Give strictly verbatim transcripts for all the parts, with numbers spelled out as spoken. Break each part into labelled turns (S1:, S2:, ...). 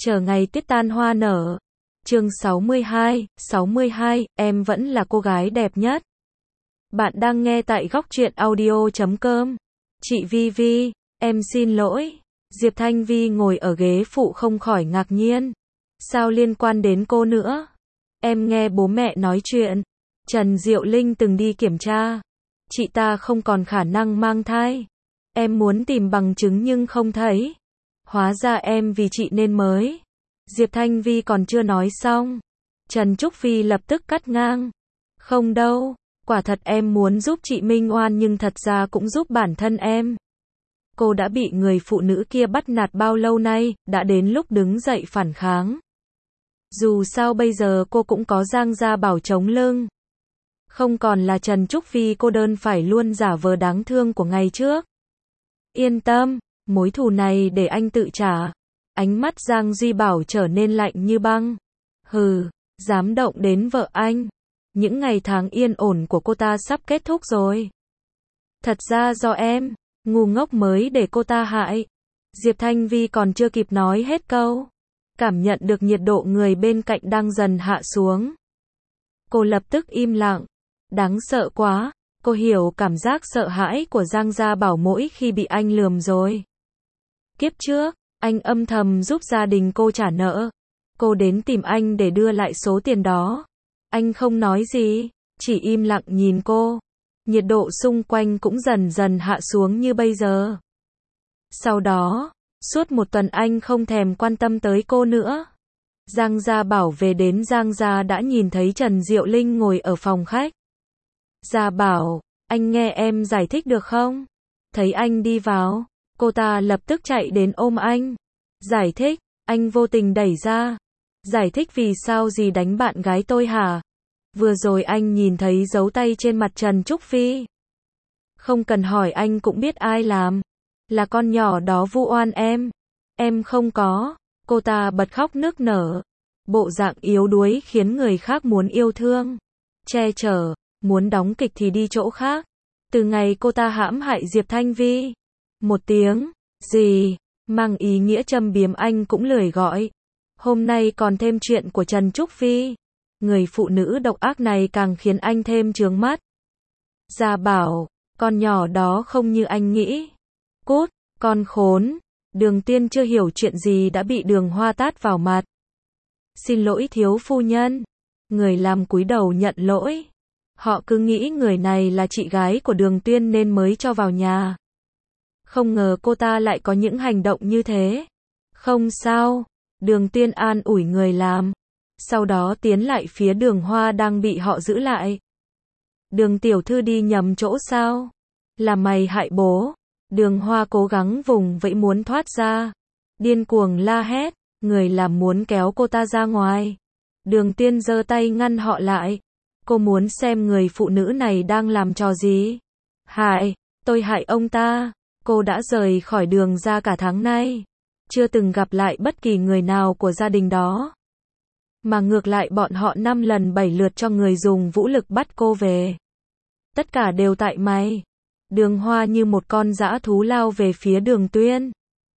S1: Chờ ngày tuyết tan hoa nở. Chương sáu mươi hai, sáu mươi hai, em vẫn là cô gái đẹp nhất. Bạn đang nghe tại góc truyện audio chấm com. Chị Vi Vi, em xin lỗi. Diệp Thanh Vi ngồi ở ghế phụ không khỏi ngạc nhiên. Sao liên quan đến cô nữa? Em nghe bố mẹ nói chuyện. Trần Diệu Linh từng đi kiểm tra. Chị ta không còn khả năng mang thai. Em muốn tìm bằng chứng nhưng không thấy. Hóa ra em vì chị nên mới. Diệp Thanh Vi còn chưa nói xong. Trần Trúc Phi lập tức cắt ngang. Không đâu, quả thật em muốn giúp chị minh oan nhưng thật ra cũng giúp bản thân em. Cô đã bị người phụ nữ kia bắt nạt bao lâu nay, đã đến lúc đứng dậy phản kháng. Dù sao bây giờ cô cũng có Giang Gia Bảo chống lưng. Không còn là Trần Trúc Phi cô đơn phải luôn giả vờ đáng thương của ngày trước. Yên tâm, mối thù này để anh tự trả. Ánh mắt Giang Duy Bảo trở nên lạnh như băng. Hừ, dám động đến vợ anh. Những ngày tháng yên ổn của cô ta sắp kết thúc rồi. Thật ra do em, ngu ngốc mới để cô ta hại. Diệp Thanh Vi còn chưa kịp nói hết câu. Cảm nhận được nhiệt độ người bên cạnh đang dần hạ xuống. Cô lập tức im lặng. Đáng sợ quá, cô hiểu cảm giác sợ hãi của Giang Gia Bảo mỗi khi bị anh lườm rồi. Kiếp trước, anh âm thầm giúp gia đình cô trả nợ. Cô đến tìm anh để đưa lại số tiền đó. Anh không nói gì, chỉ im lặng nhìn cô. Nhiệt độ xung quanh cũng dần dần hạ xuống như bây giờ. Sau đó, suốt một tuần anh không thèm quan tâm tới cô nữa. Giang Gia Bảo về đến Giang Gia đã nhìn thấy Trần Diệu Linh ngồi ở phòng khách. Gia Bảo, anh nghe em giải thích được không? Thấy anh đi vào, cô ta lập tức chạy đến ôm anh. Giải thích, anh vô tình đẩy ra. Giải thích vì sao gì đánh bạn gái tôi hả? Vừa rồi anh nhìn thấy dấu tay trên mặt Trần Trúc Phi. Không cần hỏi anh cũng biết ai làm. Là con nhỏ đó vu oan em. Em không có. Cô ta bật khóc nức nở. Bộ dạng yếu đuối khiến người khác muốn yêu thương. Che chở, muốn đóng kịch thì đi chỗ khác. Từ ngày cô ta hãm hại Diệp Thanh Vi. Một tiếng, gì, mang ý nghĩa châm biếm anh cũng lười gọi. Hôm nay còn thêm chuyện của Trần Trúc Phi. Người phụ nữ độc ác này càng khiến anh thêm chướng mắt. Gia Bảo, con nhỏ đó không như anh nghĩ. Cút, con khốn. Đường Tiên chưa hiểu chuyện gì đã bị Đường Hoa tát vào mặt. Xin lỗi thiếu phu nhân. Người làm cúi đầu nhận lỗi. Họ cứ nghĩ người này là chị gái của Đường Tiên nên mới cho vào nhà. Không ngờ cô ta lại có những hành động như thế. Không sao. Đường Tiên an ủi người làm. Sau đó tiến lại phía Đường Hoa đang bị họ giữ lại. Đường tiểu thư đi nhầm chỗ sao? Là mày hại bố. Đường Hoa cố gắng vùng vẫy muốn thoát ra. Điên cuồng la hét. Người làm muốn kéo cô ta ra ngoài. Đường Tiên giơ tay ngăn họ lại. Cô muốn xem người phụ nữ này đang làm trò gì. Hại, tôi hại ông ta. Cô đã rời khỏi Đường ra cả tháng nay. Chưa từng gặp lại bất kỳ người nào của gia đình đó. Mà ngược lại bọn họ năm lần bảy lượt cho người dùng vũ lực bắt cô về. Tất cả đều tại mày. Đường Hoa như một con dã thú lao về phía Đường Tuyên.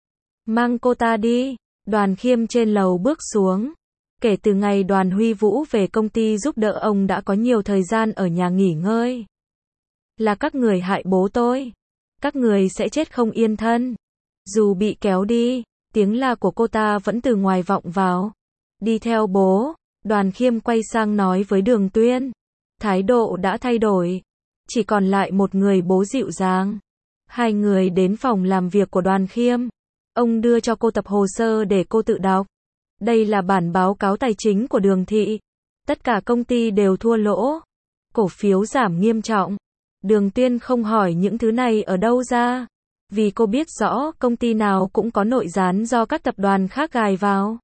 S1: Mang cô ta đi. Đoàn Khiêm trên lầu bước xuống. Kể từ ngày Đoàn Huy Vũ về công ty giúp đỡ ông đã có nhiều thời gian ở nhà nghỉ ngơi. Là các người hại bố tôi. Các người sẽ chết không yên thân. Dù bị kéo đi, tiếng la của cô ta vẫn từ ngoài vọng vào. Đi theo bố. Đoàn Khiêm quay sang nói với Đường Tuyên. Thái độ đã thay đổi. Chỉ còn lại một người bố dịu dàng. Hai người đến phòng làm việc của Đoàn Khiêm. Ông đưa cho cô tập hồ sơ để cô tự đọc. Đây là bản báo cáo tài chính của Đường thị. Tất cả công ty đều thua lỗ. Cổ phiếu giảm nghiêm trọng. Đường Tuyên không hỏi những thứ này ở đâu ra. Vì cô biết rõ công ty nào cũng có nội gián do các tập đoàn khác gài vào.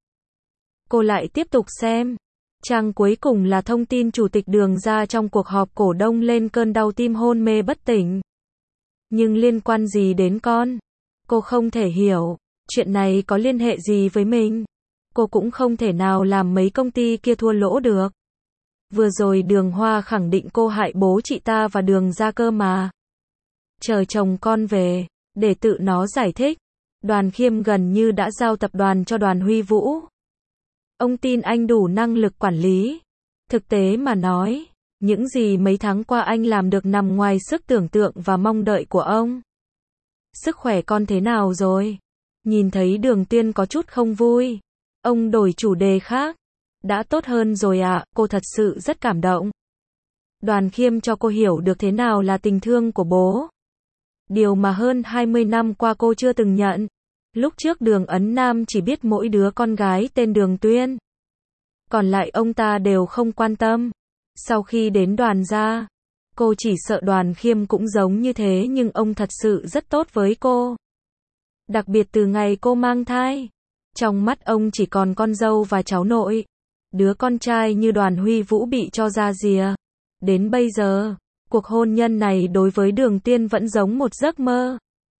S1: Cô lại tiếp tục xem. Trang cuối cùng là thông tin Chủ tịch Đường ra trong cuộc họp cổ đông lên cơn đau tim hôn mê bất tỉnh. Nhưng liên quan gì đến con? Cô không thể hiểu. Chuyện này có liên hệ gì với mình? Cô cũng không thể nào làm mấy công ty kia thua lỗ được. Vừa rồi Đường Hoa khẳng định cô hại bố chị ta và Đường ra cơ mà. Chờ chồng con về, để tự nó giải thích. Đoàn Khiêm gần như đã giao tập đoàn cho Đoàn Huy Vũ. Ông tin anh đủ năng lực quản lý. Thực tế mà nói, những gì mấy tháng qua anh làm được nằm ngoài sức tưởng tượng và mong đợi của ông. Sức khỏe con thế nào rồi? Nhìn thấy Đường Tuyên có chút không vui. Ông đổi chủ đề khác. Đã tốt hơn rồi ạ, à, cô thật sự rất cảm động. Đoàn Khiêm cho cô hiểu được thế nào là tình thương của bố. Điều mà hơn hai mươi năm qua cô chưa từng nhận. Lúc trước Đường Ấn Nam chỉ biết mỗi đứa con gái tên Đường Tuyên. Còn lại ông ta đều không quan tâm. Sau khi đến Đoàn gia, cô chỉ sợ Đoàn Khiêm cũng giống như thế, nhưng ông thật sự rất tốt với cô. Đặc biệt từ ngày cô mang thai, trong mắt ông chỉ còn con dâu và cháu nội. Đứa con trai như Đoàn Huy Vũ bị cho ra rìa. Đến bây giờ, cuộc hôn nhân này đối với Đường Tuyên vẫn giống một giấc mơ.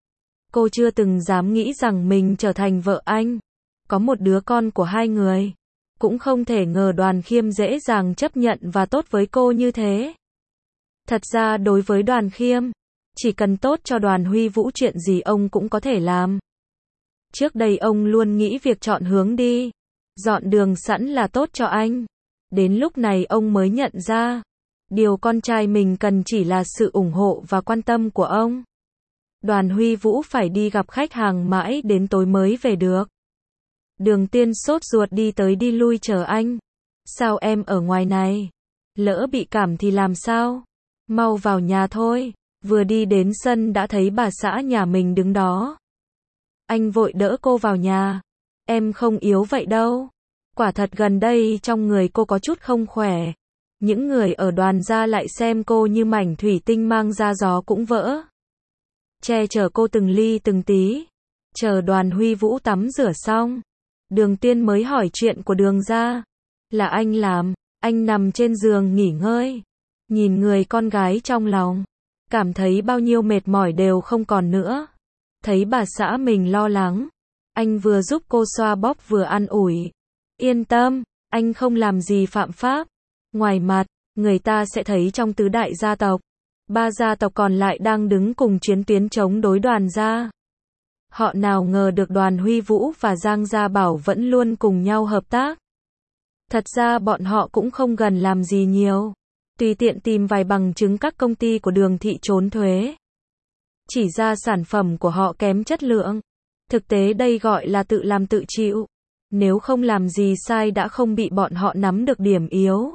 S1: Cô chưa từng dám nghĩ rằng mình trở thành vợ anh, có một đứa con của hai người. Cũng không thể ngờ Đoàn Khiêm dễ dàng chấp nhận và tốt với cô như thế. Thật ra đối với Đoàn Khiêm, chỉ cần tốt cho Đoàn Huy Vũ chuyện gì ông cũng có thể làm. Trước đây ông luôn nghĩ việc chọn hướng đi, dọn đường sẵn là tốt cho anh. Đến lúc này ông mới nhận ra, điều con trai mình cần chỉ là sự ủng hộ và quan tâm của ông. Đoàn Huy Vũ phải đi gặp khách hàng mãi đến tối mới về được. Đường Tuyên sốt ruột đi tới đi lui chờ anh. Sao em ở ngoài này? Lỡ bị cảm thì làm sao? Mau vào nhà thôi. Vừa đi đến sân đã thấy bà xã nhà mình đứng đó. Anh vội đỡ cô vào nhà. Em không yếu vậy đâu. Quả thật gần đây trong người cô có chút không khỏe. Những người ở Đoàn gia lại xem cô như mảnh thủy tinh mang ra gió cũng vỡ. Che chở cô từng ly từng tí. Chờ Đoàn Huy Vũ tắm rửa xong, Đường Tuyên mới hỏi chuyện của Đường gia. Là anh làm. Anh nằm trên giường nghỉ ngơi. Nhìn người con gái trong lòng, cảm thấy bao nhiêu mệt mỏi đều không còn nữa. Thấy bà xã mình lo lắng, anh vừa giúp cô xoa bóp vừa an ủi. Yên tâm, anh không làm gì phạm pháp. Ngoài mặt, người ta sẽ thấy trong tứ đại gia tộc, ba gia tộc còn lại đang đứng cùng chiến tuyến chống đối Đoàn gia. Họ nào ngờ được Đoàn Huy Vũ và Giang Gia Bảo vẫn luôn cùng nhau hợp tác. Thật ra bọn họ cũng không gần làm gì nhiều. Tùy tiện tìm vài bằng chứng các công ty của Đường thị trốn thuế. Chỉ ra sản phẩm của họ kém chất lượng. Thực tế đây gọi là tự làm tự chịu. Nếu không làm gì sai đã không bị bọn họ nắm được điểm yếu.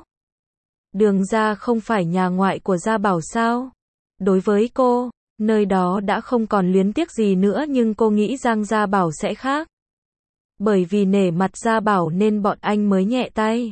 S1: Đường gia không phải nhà ngoại của Gia Bảo sao? Đối với cô, nơi đó đã không còn luyến tiếc gì nữa, nhưng cô nghĩ Giang Gia Bảo sẽ khác. Bởi vì nể mặt Gia Bảo nên bọn anh mới nhẹ tay.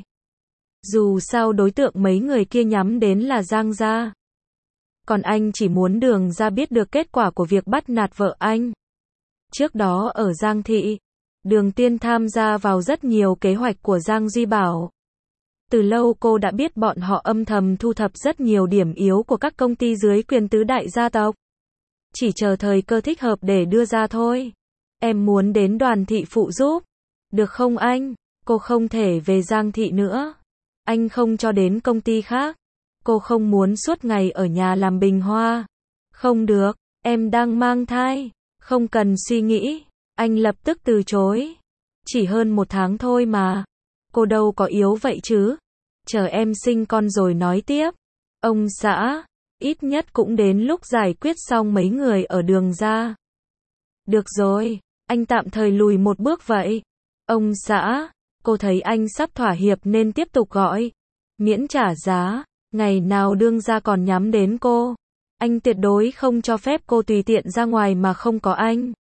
S1: Dù sao đối tượng mấy người kia nhắm đến là Giang gia. Còn anh chỉ muốn Đường gia biết được kết quả của việc bắt nạt vợ anh. Trước đó ở Giang thị, Đường Tuyên tham gia vào rất nhiều kế hoạch của Giang Duy Bảo. Từ lâu cô đã biết bọn họ âm thầm thu thập rất nhiều điểm yếu của các công ty dưới quyền tứ đại gia tộc. Chỉ chờ thời cơ thích hợp để đưa ra thôi. Em muốn đến Đoàn thị phụ giúp. Được không anh? Cô không thể về Giang thị nữa. Anh không cho đến công ty khác. Cô không muốn suốt ngày ở nhà làm bình hoa. Không được, em đang mang thai. Không cần suy nghĩ. Anh lập tức từ chối. Chỉ hơn một tháng thôi mà. Cô đâu có yếu vậy chứ. Chờ em sinh con rồi nói tiếp. Ông xã, ít nhất cũng đến lúc giải quyết xong mấy người ở Đường gia. Được rồi, anh tạm thời lùi một bước vậy. Ông xã, cô thấy anh sắp thỏa hiệp nên tiếp tục gọi. Miễn trả giá, ngày nào Đường gia còn nhắm đến cô. Anh tuyệt đối không cho phép cô tùy tiện ra ngoài mà không có anh.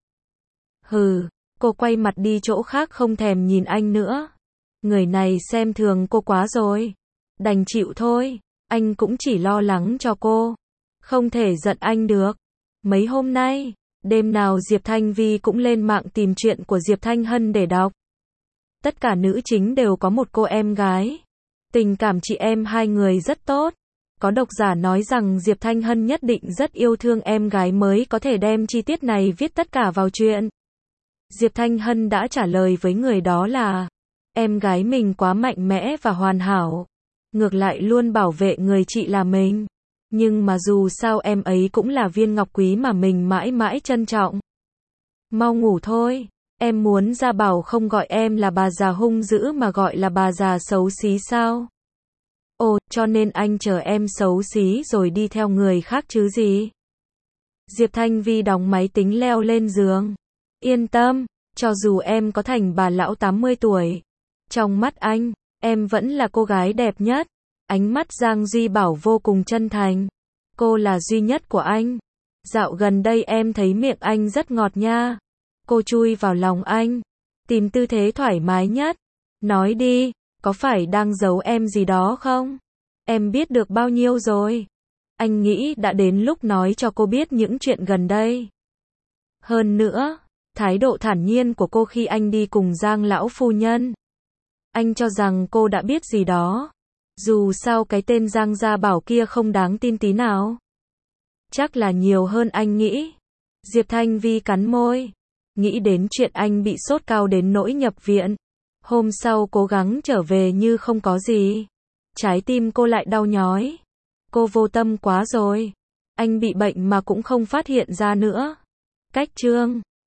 S1: Hừ, cô quay mặt đi chỗ khác không thèm nhìn anh nữa. Người này xem thường cô quá rồi. Đành chịu thôi, anh cũng chỉ lo lắng cho cô. Không thể giận anh được. Mấy hôm nay, đêm nào Diệp Thanh Vi cũng lên mạng tìm chuyện của Diệp Thanh Hân để đọc. Tất cả nữ chính đều có một cô em gái. Tình cảm chị em hai người rất tốt. Có độc giả nói rằng Diệp Thanh Hân nhất định rất yêu thương em gái mới có thể đem chi tiết này viết tất cả vào chuyện. Diệp Thanh Hân đã trả lời với người đó là em gái mình quá mạnh mẽ và hoàn hảo. Ngược lại luôn bảo vệ người chị là mình. Nhưng mà dù sao em ấy cũng là viên ngọc quý mà mình mãi mãi trân trọng. Mau ngủ thôi. Em muốn Gia Bảo không gọi em là bà già hung dữ mà gọi là bà già xấu xí sao? Ồ, cho nên anh chờ em xấu xí rồi đi theo người khác chứ gì? Diệp Thanh Vi đóng máy tính leo lên giường. Yên tâm, cho dù em có thành bà lão tám mươi tuổi, trong mắt anh, em vẫn là cô gái đẹp nhất. Ánh mắt Giang Duy Bảo vô cùng chân thành. Cô là duy nhất của anh. Dạo gần đây em thấy miệng anh rất ngọt nha. Cô chui vào lòng anh, tìm tư thế thoải mái nhất. Nói đi, có phải đang giấu em gì đó không? Em biết được bao nhiêu rồi? Anh nghĩ đã đến lúc nói cho cô biết những chuyện gần đây. Hơn nữa, thái độ thản nhiên của cô khi anh đi cùng Giang lão phu nhân. Anh cho rằng cô đã biết gì đó. Dù sao cái tên Giang Gia Bảo kia không đáng tin tí nào. Chắc là nhiều hơn anh nghĩ. Diệp Thanh Vi cắn môi. Nghĩ đến chuyện anh bị sốt cao đến nỗi nhập viện. Hôm sau cố gắng trở về như không có gì. Trái tim cô lại đau nhói. Cô vô tâm quá rồi. Anh bị bệnh mà cũng không phát hiện ra nữa. Cách chương